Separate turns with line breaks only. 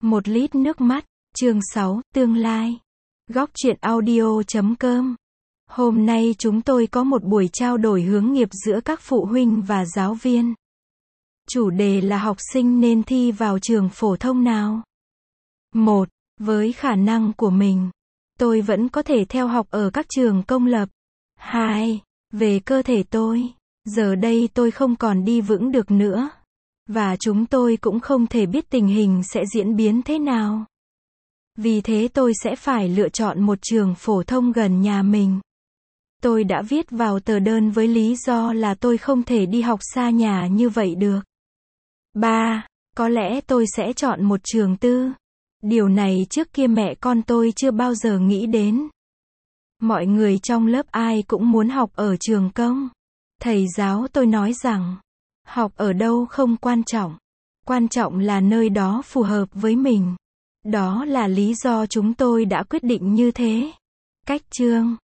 1 lít nước mắt, chương 6, tương lai. Góc truyện audio.com. Hôm nay chúng tôi có một buổi trao đổi hướng nghiệp giữa các phụ huynh và giáo viên. Chủ đề là học sinh nên thi vào trường phổ thông nào? 1. Với khả năng của mình, tôi vẫn có thể theo học ở các trường công lập. 2. Về cơ thể tôi, giờ đây tôi không còn đi vững được nữa. Và chúng tôi cũng không thể biết tình hình sẽ diễn biến thế nào. Vì thế tôi sẽ phải lựa chọn một trường phổ thông gần nhà mình. Tôi đã viết vào tờ đơn với lý do là tôi không thể đi học xa nhà như vậy được. 3. Có lẽ tôi sẽ chọn một trường tư. Điều này trước kia mẹ con tôi chưa bao giờ nghĩ đến. Mọi người trong lớp ai cũng muốn học ở trường công. Thầy giáo tôi nói rằng, học ở đâu không quan trọng. Quan trọng là nơi đó phù hợp với mình. Đó là lý do chúng tôi đã quyết định như thế. Cách chương